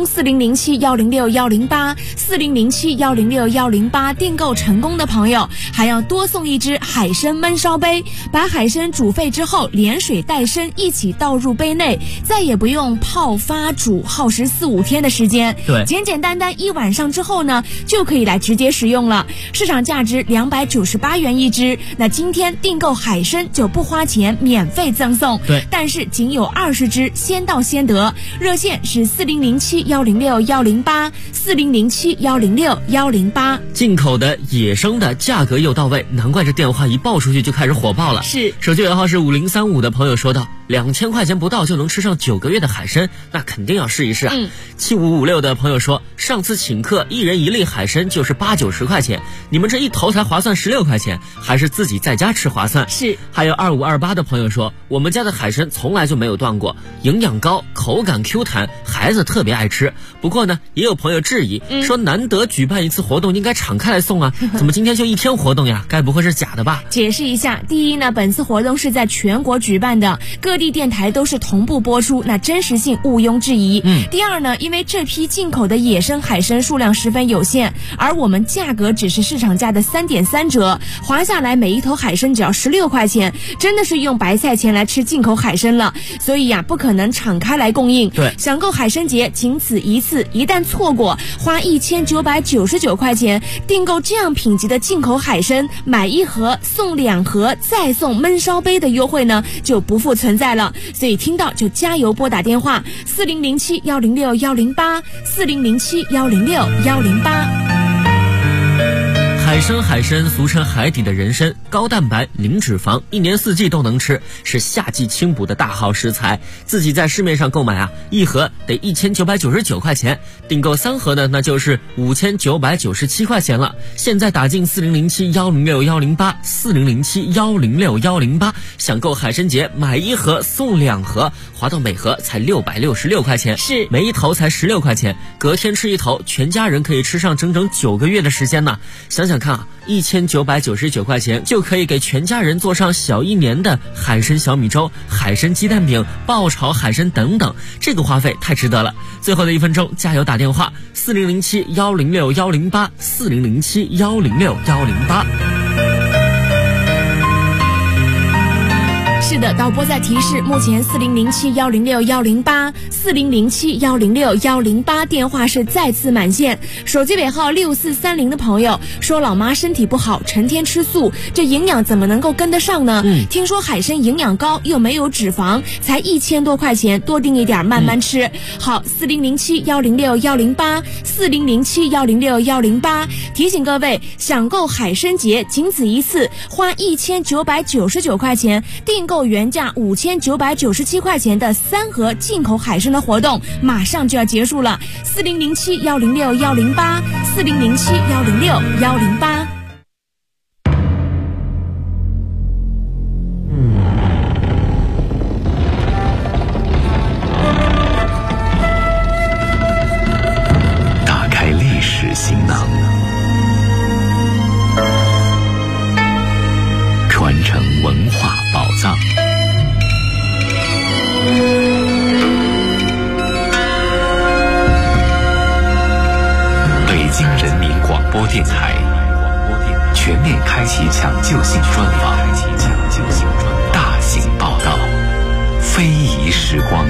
Speaker 6: 4007-106-108、4007-106-108订购成功的朋友，还要多送一只海参焖烧杯，把海参煮沸之后，连水带参一起倒入杯内，再也不用泡发煮，耗时4-5天的时间。
Speaker 4: 对，
Speaker 6: 简简单单1晚上之后呢，就可以来直接食用了。市场价值298元一只，那今天订购海参就不花钱，免费赠送。
Speaker 4: 对，
Speaker 6: 但是仅有20只，先到先得。热线是4007-106-108， 4007-106-108。
Speaker 4: 进口的、野生的，价格又到位，难怪这电话一报出去就开始火爆了。
Speaker 6: 是，
Speaker 4: 手机尾号是5035的朋友说道，2000块钱不到就能吃上9个月的海参，那肯定要试一试啊。7556的朋友说，上次请客1人1粒海参就是80-90块钱，你们这一头才划算16块钱，还是自己在家吃划算。
Speaker 6: 是。
Speaker 4: 还有2528的朋友说，我们家的海参从来就没有断过，营养高，口感 Q 弹，孩子特别爱吃。不过呢，也有朋友质疑，说难得举办一次活动，应该敞开来送啊，怎么今天就1天活动呀？该不会是假的吧？
Speaker 6: 解释一下，第一呢，本次活动是在全国举办的，各地电台都是同步播出，那真实性毋庸置疑。第二呢，因为这批进口的野生海参数量十分有限，而我们价格只是市场价的3.3折，划下来每一头海参只要16块钱，真的是用白菜钱来吃进口海参了。所以呀，不可能敞开来供应。
Speaker 4: 对，
Speaker 6: 想购海参节仅此一次，一旦错过，花1999块钱订购这样品级的进口海参，买1盒送2盒，再送焖烧杯的优惠呢，就不复存在了。所以听到就加油拨打电话4007-106-108， 4007-106-108。
Speaker 4: 海参俗称海底的人参，高蛋白零脂肪，1年4季都能吃，是夏季清补的大好食材。自己在市面上购买啊，1盒得1999块钱，订购3盒呢，那就是5997块钱了。现在打进4007-106-108， 4007-106-108，想购海参节买1盒送2盒，划到每盒才666块钱，
Speaker 6: 是
Speaker 4: 每一头才16块钱，隔天吃一头，全家人可以吃上整整9个月的时间呢。想想看啊，1999块钱就可以给全家人做上小1年的海参小米粥、海参鸡蛋饼、爆炒海参等等，这个花费太值得了。最后的1分钟，加油打电话4007-106-108， 4007-106-108。
Speaker 6: 是的，导播在提示，目前4007-106-108， 4007-106-108电话是再次满线。手机尾号6430的朋友说，老妈身体不好，成天吃素，这营养怎么能够跟得上呢？听说海参营养高，又没有脂肪，才1000多块钱，多订一点慢慢吃。好，4007-106-108， 4007-106-108。提醒各位，想购海参节仅此一次，花1999块钱订购原原价5997块钱的3盒进口海参的活动马上就要结束了，4007-106-108，4007-106-108。
Speaker 1: 打开历史行囊，传承文化宝藏。北京人民广播电台全面开启抢救性专访，大型报道，非遗时光。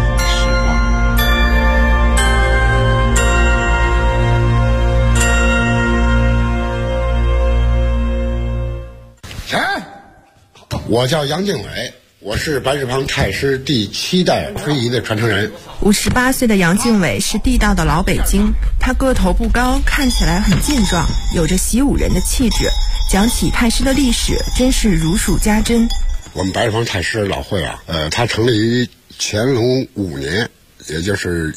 Speaker 7: 我叫杨敬伟，我是白纸坊太师第7代非遗的传承人。
Speaker 8: 58岁的杨敬伟是地道的老北京，他个头不高，看起来很健壮，有着习武人的气质。讲起太师的历史，真是如数家珍。
Speaker 7: 我们白纸坊太师老会啊，它成立于乾隆5年，也就是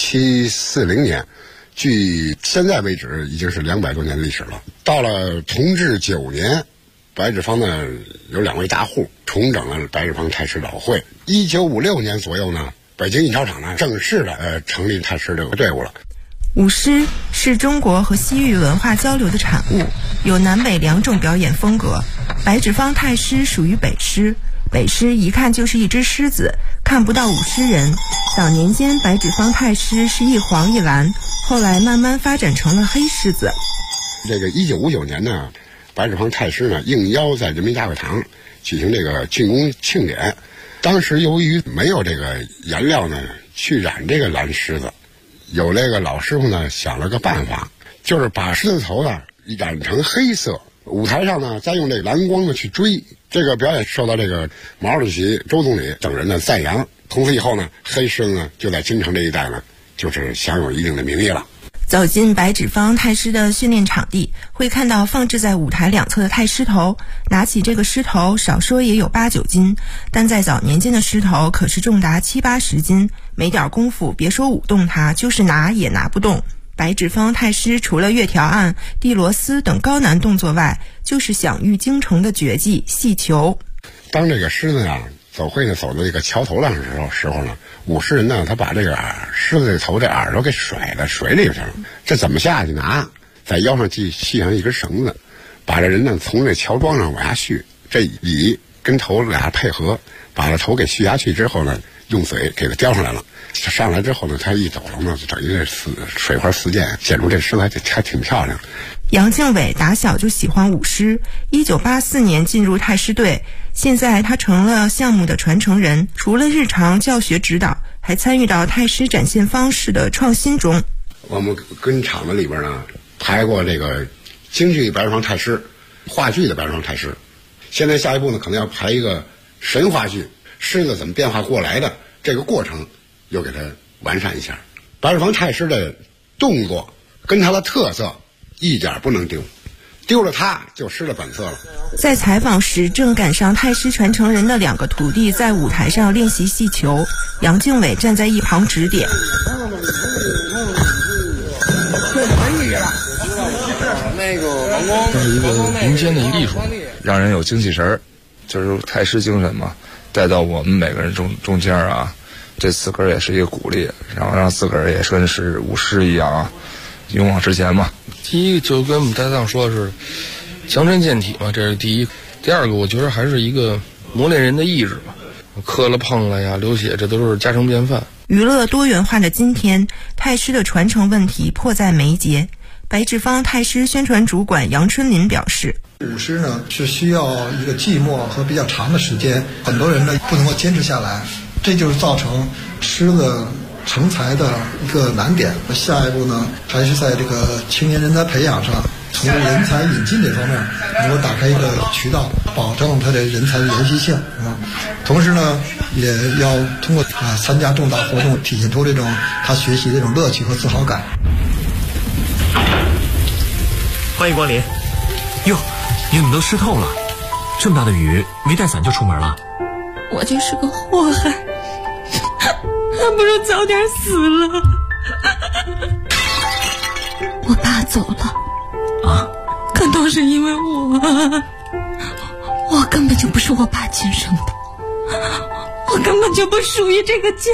Speaker 7: 1740年，距现在为止已经是200多年的历史了。到了同治9年。白纸坊呢有2位大户重整了白纸坊太师老会。1956年左右呢，北京印钞厂呢正式的成立太师这个队伍了。
Speaker 8: 舞狮是中国和西域文化交流的产物，有南北2种表演风格。白纸坊太师属于北狮，北狮一看就是一只狮子，看不到舞狮人。早年间白纸坊太师是一黄一蓝，后来慢慢发展成了黑狮子。
Speaker 7: 这个1959年呢，白纸坊太师呢应邀在人民大会堂举行这个竣工庆典。当时由于没有这个颜料呢去染这个蓝狮子，有这个老师傅呢想了个办法，就是把狮子头呢染成黑色，舞台上呢再用这个蓝光呢去追。这个表演受到这个毛主席、周总理等人的赞扬。从此以后呢，黑狮子呢就在京城这一带呢就是享有一定的名义了。
Speaker 8: 走进白纸坊太师的训练场地，会看到放置在舞台2侧的太师头。拿起这个狮头，少说也有8、9斤，但在早年间的狮头可是重达70、80斤，没点功夫，别说舞动它，就是拿也拿不动。白纸坊太师除了月条案、地螺丝等高难动作外，就是享誉京城的绝技戏球。
Speaker 7: 当这个狮子啊走会呢走到这个桥头上的时候呢，舞狮人呢他把这个狮子的头这耳朵给甩到水里去了。这怎么下去拿？在腰上系上一根绳子，把这人呢从这桥桩上往下续，这尾跟头俩配合，把这头给续下去之后呢，用嘴给它叼上来了。上来之后呢，他一抖了呢，就等于这水花四溅，显出这狮子还挺漂亮。
Speaker 8: 杨敬伟打小就喜欢舞狮，1984年进入太师队，现在他成了项目的传承人。除了日常教学指导，还参与到太师展现方式的创新中。
Speaker 7: 我们跟厂子里边呢排过这个京剧白纸坊太师、话剧的白纸坊太师，现在下一步呢可能要排一个神话剧，狮子怎么变化过来的这个过程又给它完善一下。白纸坊太师的动作跟他的特色一点不能丢，丢了它就失了本色了。
Speaker 8: 在采访时，正赶上太师传承人的2个徒弟在舞台上练习戏球，杨敬伟站在一旁指点。
Speaker 9: 这是一个民间的艺术，让人有精气神儿，就是太师精神嘛，带到我们每个人中间啊，这自个儿也是一个鼓励，然后让自个儿也跟是舞狮一样啊，勇往直前嘛。第一就跟我们搭档说的是强身健体嘛，这是第一。第二个我觉得还是一个磨练人的意志嘛，磕了碰了呀，流血，这都是家常便饭。
Speaker 8: 娱乐多元化的今天，太师的传承问题迫在眉睫。白纸坊太师宣传主管杨春林表示，
Speaker 10: 舞狮呢是需要一个寂寞和比较长的时间，很多人呢不能够坚持下来，这就是造成狮子成才的一个难点。下一步呢，还是在这个青年人才培养上，从人才引进这方面能够打开一个渠道，保证他的人才的延续性同时呢，也要通过参加重大活动，体现出这种他学习的这种乐趣和自豪感。
Speaker 11: 欢迎光临。哟，你怎么都湿透了？这么大的雨，没带伞就出门了？
Speaker 6: 我就是个祸害，还不如早点死了。我爸走了啊，可都是因为我根本就不是我爸亲生的，我根本就不属于这个家。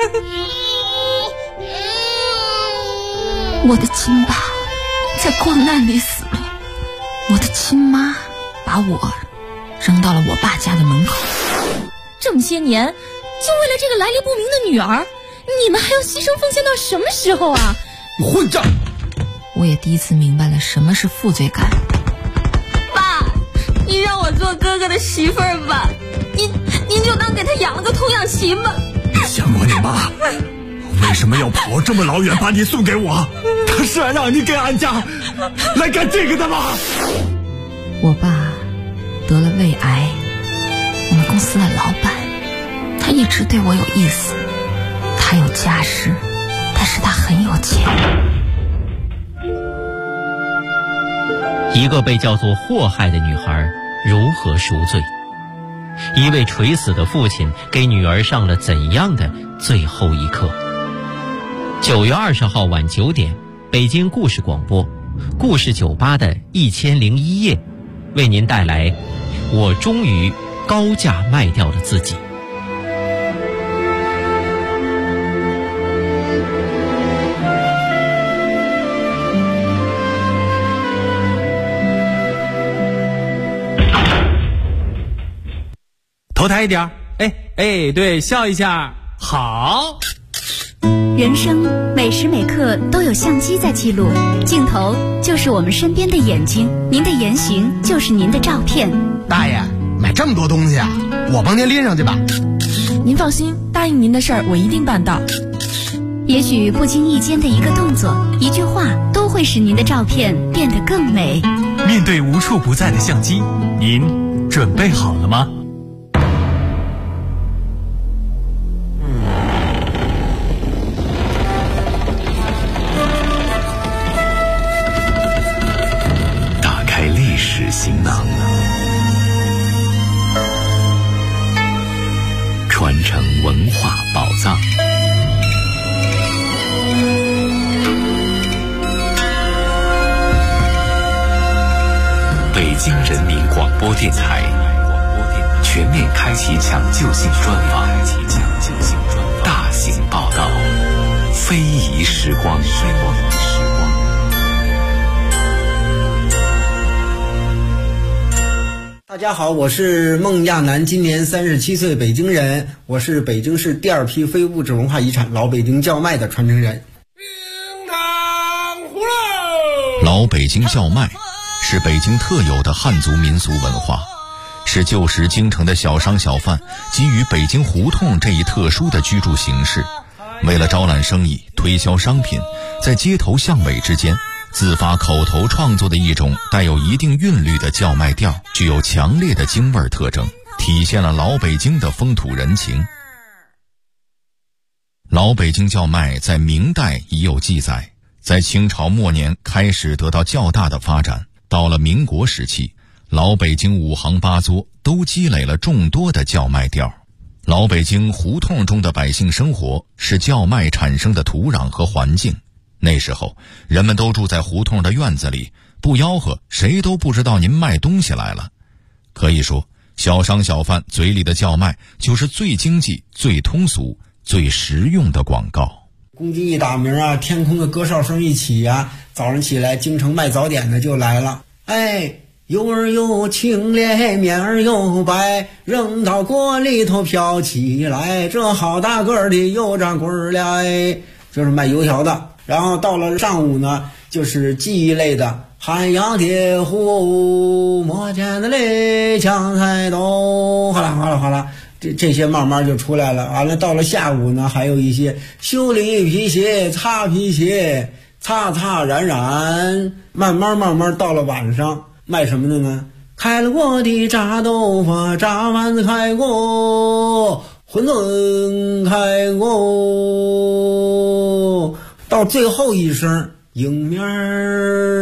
Speaker 6: 我的亲爸在光难里死了，我的亲妈把我扔到了我爸家的门口。
Speaker 12: 这么些年，就为了这个来历不明的女儿，你们还要牺牲奉献到什么时候啊？
Speaker 13: 混账！
Speaker 6: 我也第一次明白了什么是负罪感。
Speaker 12: 爸，你让我做哥哥的媳妇儿吧，您就当给他养了个童养媳吧。
Speaker 13: 你想过你妈为什么要跑这么老远把你送给我？他是来让你给俺家来干这个的吗？
Speaker 6: 我爸得了胃癌，我们公司的老板，他一直对我有意思，他有家室，但是他很有钱。
Speaker 14: 一个被叫做祸害的女孩如何赎罪？一位垂死的父亲给女儿上了怎样的最后一课？9月20号晚9点，北京故事广播故事酒吧的1001夜，为您带来我终于高价卖掉了自己。
Speaker 2: 头抬一点，哎，对，笑一下，好。
Speaker 15: 人生每时每刻都有相机在记录，镜头就是我们身边的眼睛，您的言行就是您的照片。
Speaker 13: 大爷，买这么多东西啊，我帮您拎上去吧。
Speaker 6: 您放心，答应您的事儿我一定办到。
Speaker 15: 也许不经意间的一个动作、一句话，都会使您的照片变得更美。
Speaker 2: 面对无处不在的相机，您准备好了吗？
Speaker 1: 行囊，传承文化宝藏。北京人民广播电台全面开启抢救性专访，大型报道，非遗时光。
Speaker 16: 大家好，我是孟亚楠，今年37岁，北京人。我是北京市第2批非物质文化遗产老北京叫卖的传承人。
Speaker 17: 老北京叫卖是北京特有的汉族民俗文化，是旧时京城的小商小贩基于北京胡同这一特殊的居住形式，为了招揽生意、推销商品，在街头巷尾之间自发口头创作的一种带有一定韵律的叫卖调，具有强烈的京味特征，体现了老北京的风土人情。老北京叫卖在明代已有记载，在清朝末年开始得到较大的发展，到了民国时期，老北京5行8作都积累了众多的叫卖调。老北京胡同中的百姓生活是叫卖产生的土壤和环境。那时候人们都住在胡同的院子里，不吆喝谁都不知道您卖东西来了。可以说小商小贩嘴里的叫卖就是最经济、最通俗、最实用的广告。
Speaker 16: 公鸡一打鸣啊，天空的歌哨声一起啊，早上起来京城卖早点的就来了。油儿又清咧，面儿又白，扔到锅里头飘起来，这好大个儿的油炸棍儿了，就是卖油条的。然后到了上午呢，就是技艺类的，汉阳铁壶、磨尖子嘞、酱菜豆，哗啦哗啦，这些慢慢就出来了。完了到了下午呢，还有一些修理皮鞋、擦皮鞋、擦擦染染，慢慢到了晚上卖什么的呢？开了锅的炸豆腐、炸丸子开锅、馄饨开锅，到最后一声硬面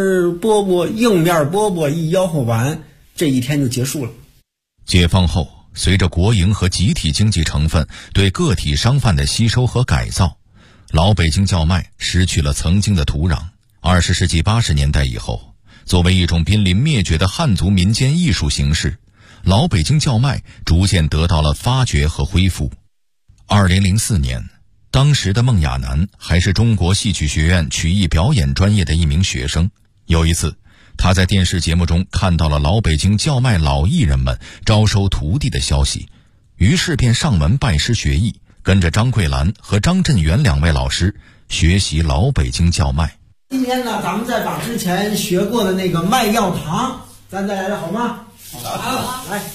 Speaker 16: 饽饽一吆喝完，这一天就结束了。
Speaker 17: 解放后， 随着国营和集体经济成分对个体商贩的吸收和改造，老北京叫卖失去了曾经的土壤。20世纪80年代以后，作为一种濒临灭绝的汉族民间艺术形式，老北京叫卖逐渐得到了发掘和恢复。2004年，当时的孟亚楠还是中国戏曲学院曲艺表演专业的一名学生。有一次，他在电视节目中看到了老北京叫卖老艺人们招收徒弟的消息，于是便上门拜师学艺，跟着张桂兰和张振元2位老师学习老北京叫卖。
Speaker 16: 今天呢，咱们再把之前学过的那个卖药堂，咱再来了好吗？好，来。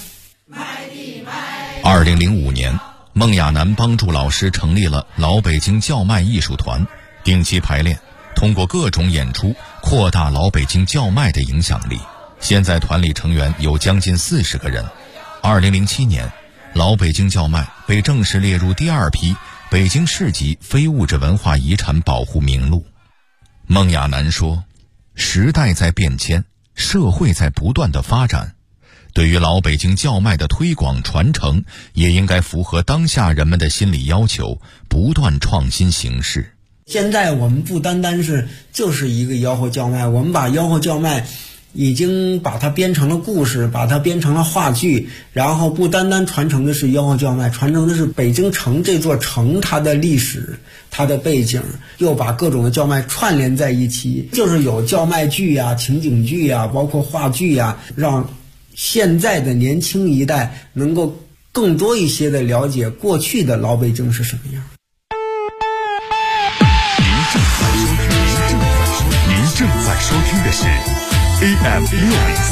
Speaker 17: 2005年，孟亚楠帮助老师成立了老北京叫卖艺术团，定期排练，通过各种演出扩大老北京叫卖的影响力。现在团里成员有将近40个人。2007年，老北京叫卖被正式列入第2批北京市级非物质文化遗产保护名录。孟亚楠说，时代在变迁，社会在不断的发展，对于老北京叫卖的推广传承，也应该符合当下人们的心理要求，不断创新形式。
Speaker 16: 现在我们不单单是就是一个吆喝叫卖，我们把吆喝叫卖已经把它编成了故事，把它编成了话剧，然后不单单传承的是吆喝叫卖，传承的是北京城这座城它的历史，它的背景，又把各种的叫卖串联在一起，就是有叫卖剧啊、情景剧啊，包括话剧啊，让现在的年轻一代能够更多一些的了解过去的老北京是什么样。
Speaker 2: 您正在收听的是 AM 603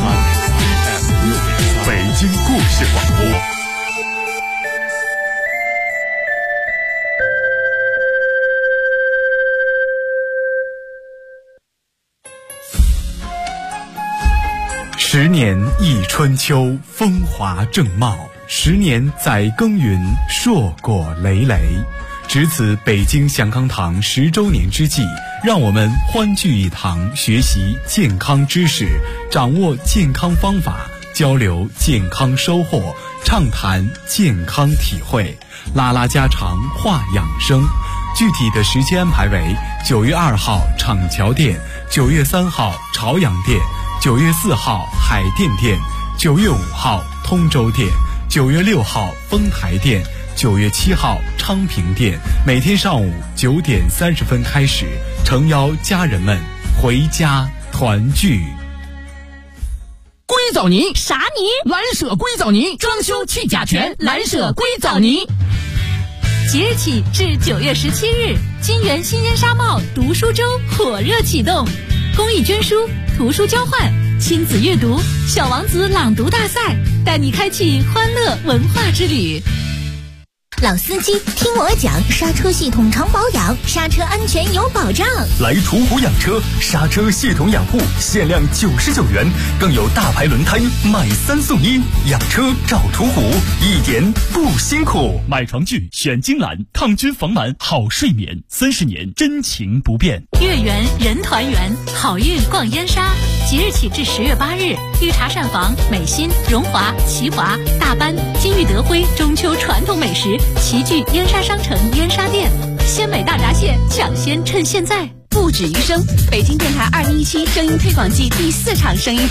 Speaker 2: 北京故事广播。10年忆春秋，风华正茂；10年载耕耘，硕果累累。值此北京祥康堂10周年之际，让我们欢聚一堂，学习健康知识，掌握健康方法，交流健康收获，畅谈健康体会，拉拉家常，话养生。具体的时间安排为9月2号厂桥店，9月3号朝阳店，9月4号海淀店，9月5号通州店，9月6号丰台店，9月7号昌平店。每天上午9点30分开始，诚邀家人们回家团聚。
Speaker 18: 硅藻泥
Speaker 12: 啥泥？
Speaker 18: 蓝舍硅藻泥，装修去甲醛，蓝舍硅藻泥。
Speaker 15: 即日起至9月17日，金源新烟纱帽读书周火热启动，公益捐书、图书交换、亲子阅读、小王子朗读大赛，带你开启欢乐文化之旅。
Speaker 19: 老司机听我讲，刹车系统常保养，刹车安全有保障。
Speaker 13: 来途虎养车，刹车系统养护限量99元，更有大牌轮胎买3送1。养车找途虎，一点不辛苦。
Speaker 2: 买床具选金兰，抗菌防螨好睡眠，30年真情不变。
Speaker 15: 月圆人团圆，好运逛燕莎。即日起至10月8日，御茶膳房、美心、荣华、齐华、大班、金玉德辉中秋传统美食齐聚燕莎商城燕莎店，鲜美大闸蟹抢先趁现在。
Speaker 20: 不止于声，北京电台2017声音推广季第4场声音